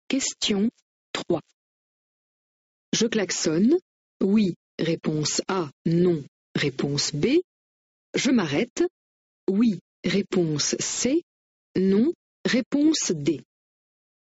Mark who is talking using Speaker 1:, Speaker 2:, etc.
Speaker 1: Question 3. Je klaxonne. Oui. Réponse A. Non. Réponse B. Je m'arrête. Oui. Réponse C. Non. Réponse D.